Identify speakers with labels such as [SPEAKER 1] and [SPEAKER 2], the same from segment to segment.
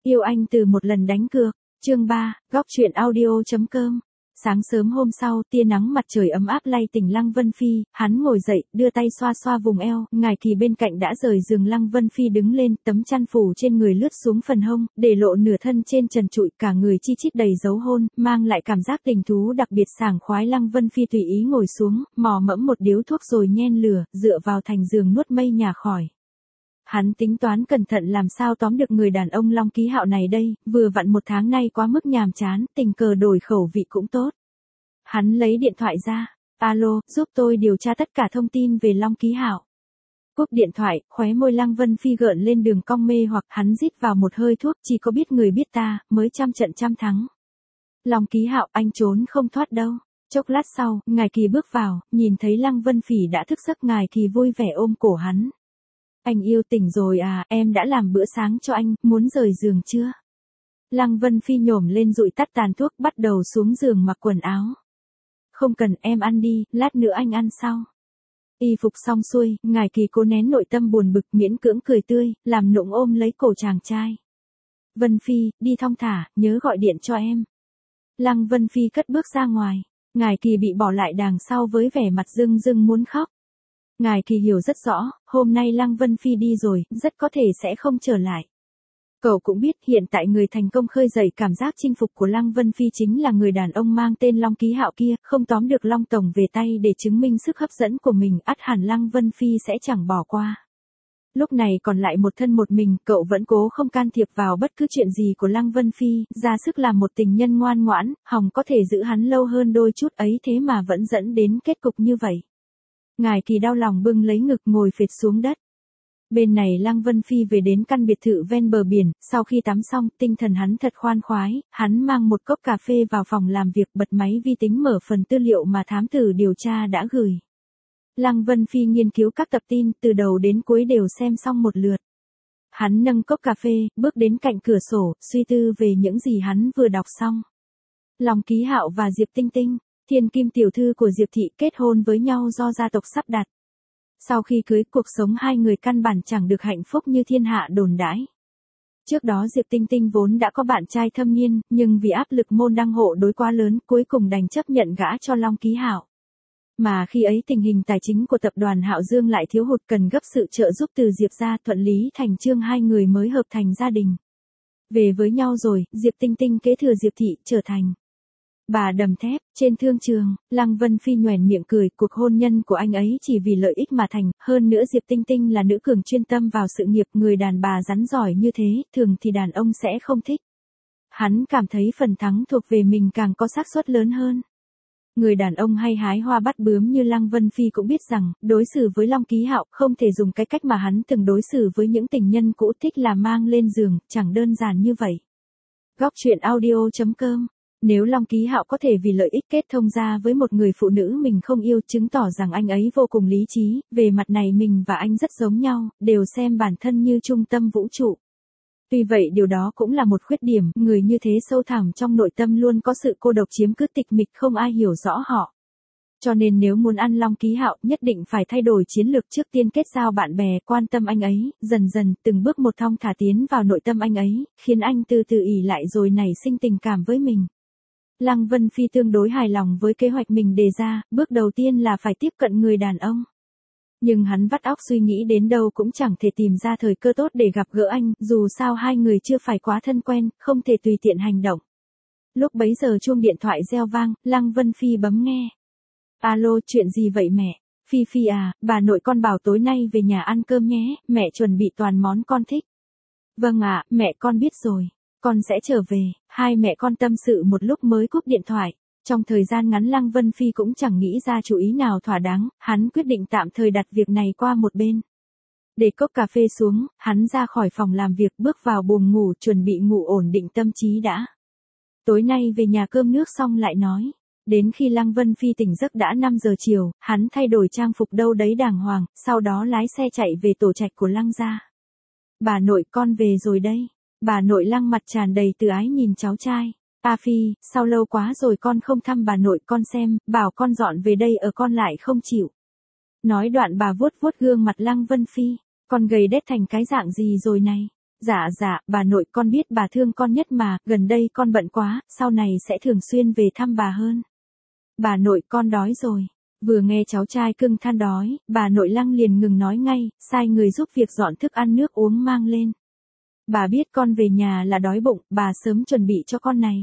[SPEAKER 1] Yêu anh từ một lần đánh cược. Chương 3, góc truyện audio.com. Sáng sớm hôm sau, tia nắng mặt trời ấm áp lay tỉnh Lăng Vân Phi, hắn ngồi dậy, đưa tay xoa xoa vùng eo, Ngải Kỳ bên cạnh đã rời giường. Lăng Vân Phi đứng lên, tấm chăn phủ trên người lướt xuống phần hông, để lộ nửa thân trên trần trụi, cả người chi chít đầy dấu hôn, mang lại cảm giác tình thú đặc biệt sảng khoái. Lăng Vân Phi tùy ý ngồi xuống, mò mẫm một điếu thuốc rồi nhen lửa, dựa vào thành giường nuốt mây nhà khỏi. Hắn tính toán cẩn thận làm sao tóm được người đàn ông Long Ký Hạo này đây, vừa vặn một tháng nay quá mức nhàm chán, tình cờ đổi khẩu vị cũng tốt. Hắn lấy điện thoại ra, alo, giúp tôi điều tra tất cả thông tin về Long Ký Hạo. Cúp điện thoại, khóe môi Lăng Vân Phi gợn lên đường cong mê hoặc, hắn rít vào một hơi thuốc, chỉ có biết người biết ta, mới trăm trận trăm thắng. Long Ký Hạo, anh trốn không thoát đâu. Chốc lát sau, Ngải Kỳ bước vào, nhìn thấy Lăng Vân Phỉ đã thức giấc. Ngải Kỳ vui vẻ ôm cổ hắn. Anh yêu, tỉnh rồi à, em đã làm bữa sáng cho anh, muốn rời giường chưa? Lăng Vân Phi nhổm lên dụi tắt tàn thuốc, bắt đầu xuống giường mặc quần áo. Không cần, em ăn đi, lát nữa anh ăn sau. Y phục xong xuôi, Ngải Kỳ cố nén nội tâm buồn bực, miễn cưỡng cười tươi, làm nũng ôm lấy cổ chàng trai. Vân Phi, đi thong thả, nhớ gọi điện cho em. Lăng Vân Phi cất bước ra ngoài, Ngải Kỳ bị bỏ lại đằng sau với vẻ mặt rưng rưng muốn khóc. Ngải Kỳ hiểu rất rõ, hôm nay Lăng Vân Phi đi rồi, rất có thể sẽ không trở lại. Cậu cũng biết hiện tại người thành công khơi dậy cảm giác chinh phục của Lăng Vân Phi chính là người đàn ông mang tên Long Ký Hạo kia, không tóm được Long Tổng về tay để chứng minh sức hấp dẫn của mình, ắt hẳn Lăng Vân Phi sẽ chẳng bỏ qua. Lúc này còn lại một thân một mình, cậu vẫn cố không can thiệp vào bất cứ chuyện gì của Lăng Vân Phi, ra sức làm một tình nhân ngoan ngoãn, hòng có thể giữ hắn lâu hơn đôi chút ấy, thế mà vẫn dẫn đến kết cục như vậy. Ngải Kỳ đau lòng bưng lấy ngực ngồi phịch xuống đất. Bên này Lăng Vân Phi về đến căn biệt thự ven bờ biển, sau khi tắm xong, tinh thần hắn thật khoan khoái, hắn mang một cốc cà phê vào phòng làm việc, bật máy vi tính mở phần tư liệu mà thám tử điều tra đã gửi. Lăng Vân Phi nghiên cứu các tập tin, từ đầu đến cuối đều xem xong một lượt. Hắn nâng cốc cà phê, bước đến cạnh cửa sổ, suy tư về những gì hắn vừa đọc xong. Long Ký Hạo và Diệp Tinh Tinh, thiên kim tiểu thư của Diệp thị, kết hôn với nhau do gia tộc sắp đặt. Sau khi cưới, cuộc sống hai người căn bản chẳng được hạnh phúc như thiên hạ đồn đãi. Trước đó Diệp Tinh Tinh vốn đã có bạn trai thâm niên, nhưng vì áp lực môn đăng hộ đối quá lớn, cuối cùng đành chấp nhận gả cho Long Ký Hạo. Mà khi ấy tình hình tài chính của tập đoàn Hạo Dương lại thiếu hụt, cần gấp sự trợ giúp từ Diệp gia, thuận lý thành chương hai người mới hợp thành gia đình. Về với nhau rồi, Diệp Tinh Tinh kế thừa Diệp thị, trở thành bà đầm thép. Trên thương trường, Lăng Vân Phi nhoẻn miệng cười, cuộc hôn nhân của anh ấy chỉ vì lợi ích mà thành, hơn nữa Diệp Tinh Tinh là nữ cường chuyên tâm vào sự nghiệp, người đàn bà rắn giỏi như thế, thường thì đàn ông sẽ không thích. Hắn cảm thấy phần thắng thuộc về mình càng có xác suất lớn hơn. Người đàn ông hay hái hoa bắt bướm như Lăng Vân Phi cũng biết rằng, đối xử với Long Ký Hạo không thể dùng cái cách mà hắn từng đối xử với những tình nhân cũ, thích là mang lên giường, chẳng đơn giản như vậy. Góc truyện audio.com. Nếu Long Ký Hạo có thể vì lợi ích kết thông ra với một người phụ nữ mình không yêu, chứng tỏ rằng anh ấy vô cùng lý trí, về mặt này mình và anh rất giống nhau, đều xem bản thân như trung tâm vũ trụ. Tuy vậy điều đó cũng là một khuyết điểm, người như thế sâu thẳm trong nội tâm luôn có sự cô độc chiếm cứ, tịch mịch, không ai hiểu rõ họ. Cho nên nếu muốn ăn Long Ký Hạo, nhất định phải thay đổi chiến lược, trước tiên kết giao bạn bè, quan tâm anh ấy, dần dần, từng bước một thong thả tiến vào nội tâm anh ấy, khiến anh từ từ ỷ lại rồi nảy sinh tình cảm với mình. Lăng Vân Phi tương đối hài lòng với kế hoạch mình đề ra, bước đầu tiên là phải tiếp cận người đàn ông. Nhưng hắn vắt óc suy nghĩ đến đâu cũng chẳng thể tìm ra thời cơ tốt để gặp gỡ anh, dù sao hai người chưa phải quá thân quen, không thể tùy tiện hành động. Lúc bấy giờ chuông điện thoại reo vang, Lăng Vân Phi bấm nghe. Alo, chuyện gì vậy mẹ? Phi Phi à, bà nội con bảo tối nay về nhà ăn cơm nhé, mẹ chuẩn bị toàn món con thích. Vâng ạ, mẹ con biết rồi. Con sẽ trở về. Hai mẹ con tâm sự một lúc mới cúp điện thoại. Trong thời gian ngắn Lăng Vân Phi cũng chẳng nghĩ ra chủ ý nào thỏa đáng, hắn quyết định tạm thời đặt việc này qua một bên. Để cốc cà phê xuống, hắn ra khỏi phòng làm việc, bước vào buồng ngủ, chuẩn bị ngủ ổn định tâm trí đã. Tối nay về nhà cơm nước xong lại nói. Đến khi Lăng Vân Phi tỉnh giấc đã 5 giờ chiều, hắn thay đổi trang phục đâu đấy đàng hoàng, sau đó lái xe chạy về tổ trạch của Lăng gia. Bà nội, con về rồi đây. Bà nội Lăng mặt tràn đầy từ ái nhìn cháu trai. A Phi, sao lâu quá rồi con không thăm bà nội con xem, bảo con dọn về đây ở con lại không chịu. Nói đoạn bà vuốt vuốt gương mặt Lăng Vân Phi, con gầy đét thành cái dạng gì rồi này. Dạ, bà nội con biết bà thương con nhất mà, gần đây con bận quá, sau này sẽ thường xuyên về thăm bà hơn. Bà nội con đói rồi. Vừa nghe cháu trai cưng than đói, bà nội Lăng liền ngừng nói ngay, sai người giúp việc dọn thức ăn nước uống mang lên. Bà biết con về nhà là đói bụng, bà sớm chuẩn bị cho con này.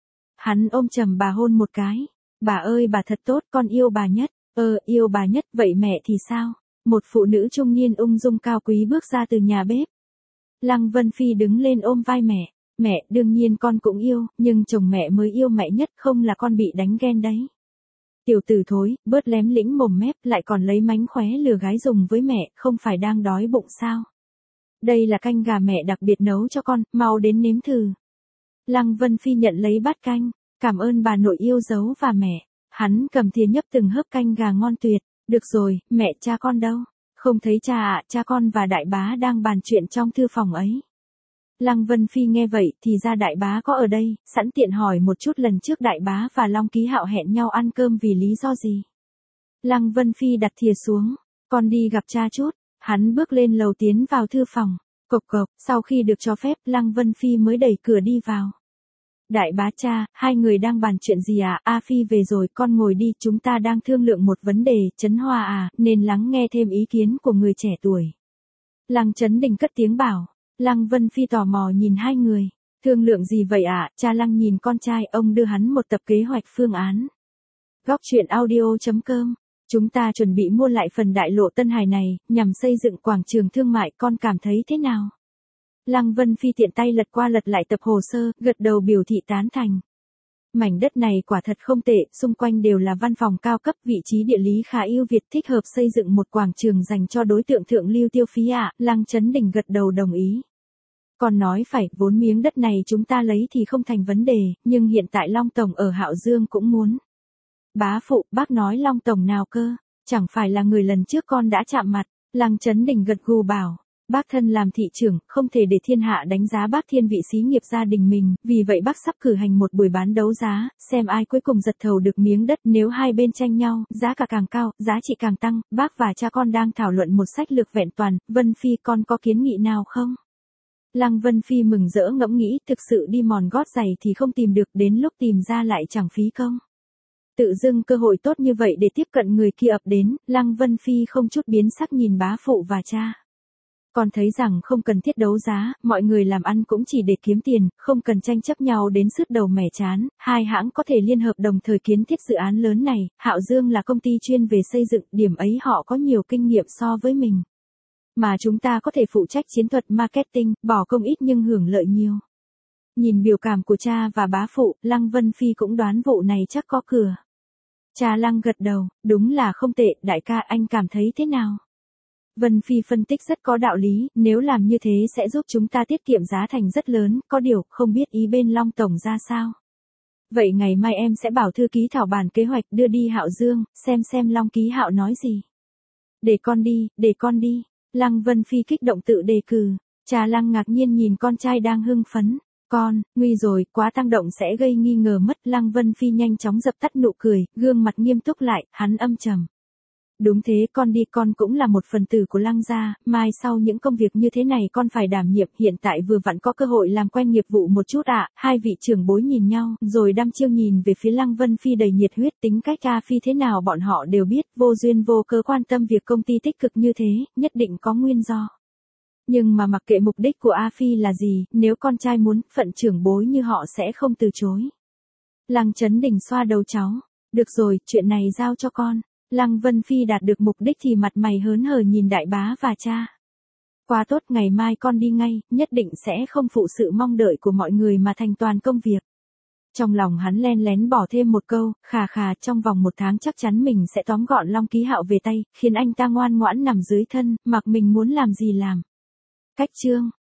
[SPEAKER 1] Hắn ôm chầm bà hôn một cái. Bà ơi bà thật tốt, con yêu bà nhất. Yêu bà nhất, vậy mẹ thì sao? Một phụ nữ trung niên ung dung cao quý bước ra từ nhà bếp. Lăng Vân Phi đứng lên ôm vai mẹ. Mẹ, đương nhiên con cũng yêu, nhưng chồng mẹ mới yêu mẹ nhất, không là con bị đánh ghen đấy. Tiểu tử thối, bớt lém lĩnh mồm mép, lại còn lấy mánh khóe lừa gái dùng với mẹ, không phải đang đói bụng sao? Đây là canh gà mẹ đặc biệt nấu cho con, mau đến nếm thử. Lăng Vân Phi nhận lấy bát canh, cảm ơn bà nội yêu dấu và mẹ. Hắn cầm thìa nhấp từng hớp canh gà ngon tuyệt. Được rồi, mẹ cha con đâu? Không thấy cha ạ, cha con và đại bá đang bàn chuyện trong thư phòng ấy. Lăng Vân Phi nghe vậy thì ra đại bá có ở đây, sẵn tiện hỏi một chút lần trước đại bá và Long Ký Hạo hẹn nhau ăn cơm vì lý do gì. Lăng Vân Phi đặt thìa xuống, con đi gặp cha chút. Hắn bước lên lầu tiến vào thư phòng, cộc cộc, sau khi được cho phép Lăng Vân Phi mới đẩy cửa đi vào. Đại bá cha, hai người đang bàn chuyện gì à? A Phi về rồi, con ngồi đi, chúng ta đang thương lượng một vấn đề, Trấn Hoa à, nên lắng nghe thêm ý kiến của người trẻ tuổi. Lăng Trấn Đình cất tiếng bảo. Lăng Vân Phi tò mò nhìn hai người. Thương lượng gì vậy ạ? Cha Lăng nhìn con trai, ông đưa hắn một tập kế hoạch phương án. Góc truyện audio.com. Chúng ta chuẩn bị mua lại phần đại lộ Tân Hải này, nhằm xây dựng quảng trường thương mại, con cảm thấy thế nào? Lăng Vân Phi tiện tay lật qua lật lại tập hồ sơ, gật đầu biểu thị tán thành. Mảnh đất này quả thật không tệ, xung quanh đều là văn phòng cao cấp, vị trí địa lý khá ưu việt, thích hợp xây dựng một quảng trường dành cho đối tượng thượng lưu tiêu phí ạ. Lăng Trấn Đình gật đầu đồng ý. Còn nói phải, vốn miếng đất này chúng ta lấy thì không thành vấn đề, nhưng hiện tại Long Tổng ở Hạo Dương cũng muốn. Bá phụ, bác nói Long Tổng nào cơ? Chẳng phải là người lần trước con đã chạm mặt. Lăng Trấn Đình gật gù bảo. Bác thân làm thị trưởng, không thể để thiên hạ đánh giá bác thiên vị xí nghiệp gia đình mình, vì vậy bác sắp cử hành một buổi bán đấu giá, xem ai cuối cùng giật thầu được miếng đất, nếu hai bên tranh nhau, giá cả càng cao, giá trị càng tăng, bác và cha con đang thảo luận một sách lược vẹn toàn, Vân Phi con có kiến nghị nào không? Lăng Vân Phi mừng rỡ ngẫm nghĩ, thực sự đi mòn gót giày thì không tìm được, đến lúc tìm ra lại chẳng phí công. Tự dưng cơ hội tốt như vậy để tiếp cận người kia ập đến, Lăng Vân Phi không chút biến sắc nhìn bá phụ và cha. Con thấy rằng không cần thiết đấu giá, mọi người làm ăn cũng chỉ để kiếm tiền, không cần tranh chấp nhau đến sứt đầu mẻ chán, hai hãng có thể liên hợp đồng thời kiến thiết dự án lớn này, Hạo Dương là công ty chuyên về xây dựng, điểm ấy họ có nhiều kinh nghiệm so với mình. Mà chúng ta có thể phụ trách chiến thuật marketing, bỏ công ít nhưng hưởng lợi nhiều. Nhìn biểu cảm của cha và bá phụ, Lăng Vân Phi cũng đoán vụ này chắc có cửa. Cha Lăng gật đầu, đúng là không tệ, đại ca anh cảm thấy thế nào? Vân Phi phân tích rất có đạo lý, nếu làm như thế sẽ giúp chúng ta tiết kiệm giá thành rất lớn, có điều, không biết ý bên Long Tổng ra sao. Vậy ngày mai em sẽ bảo thư ký thảo bản kế hoạch đưa đi Hạo Dương, xem Long Ký Hạo nói gì. Để con đi. Lăng Vân Phi kích động tự đề cử, cha Lăng ngạc nhiên nhìn con trai đang hưng phấn. Con, nguy rồi, quá tăng động sẽ gây nghi ngờ mất. Lăng Vân Phi nhanh chóng dập tắt nụ cười, gương mặt nghiêm túc lại, hắn âm trầm. Đúng thế, con đi, con cũng là một phần tử của Lăng gia, mai sau những công việc như thế này con phải đảm nhiệm, hiện tại vừa vặn có cơ hội làm quen nghiệp vụ một chút ạ. Hai vị trưởng bối nhìn nhau, rồi đăm chiêu nhìn về phía Lăng Vân Phi đầy nhiệt huyết, tính cách A Phi thế nào bọn họ đều biết, vô duyên vô cớ quan tâm việc công ty tích cực như thế, nhất định có nguyên do. Nhưng mà mặc kệ mục đích của A Phi là gì, nếu con trai muốn, phận trưởng bối như họ sẽ không từ chối. Lăng Trấn Đình xoa đầu cháu, được rồi, chuyện này giao cho con. Lăng Vân Phi đạt được mục đích thì mặt mày hớn hở nhìn đại bá và cha. Quá tốt, ngày mai con đi ngay, nhất định sẽ không phụ sự mong đợi của mọi người mà thành toàn công việc. Trong lòng hắn len lén bỏ thêm một câu, khà trong vòng 1 tháng chắc chắn mình sẽ tóm gọn Long Ký Hạo về tay, khiến anh ta ngoan ngoãn nằm dưới thân, mặc mình muốn làm gì làm. Cách chương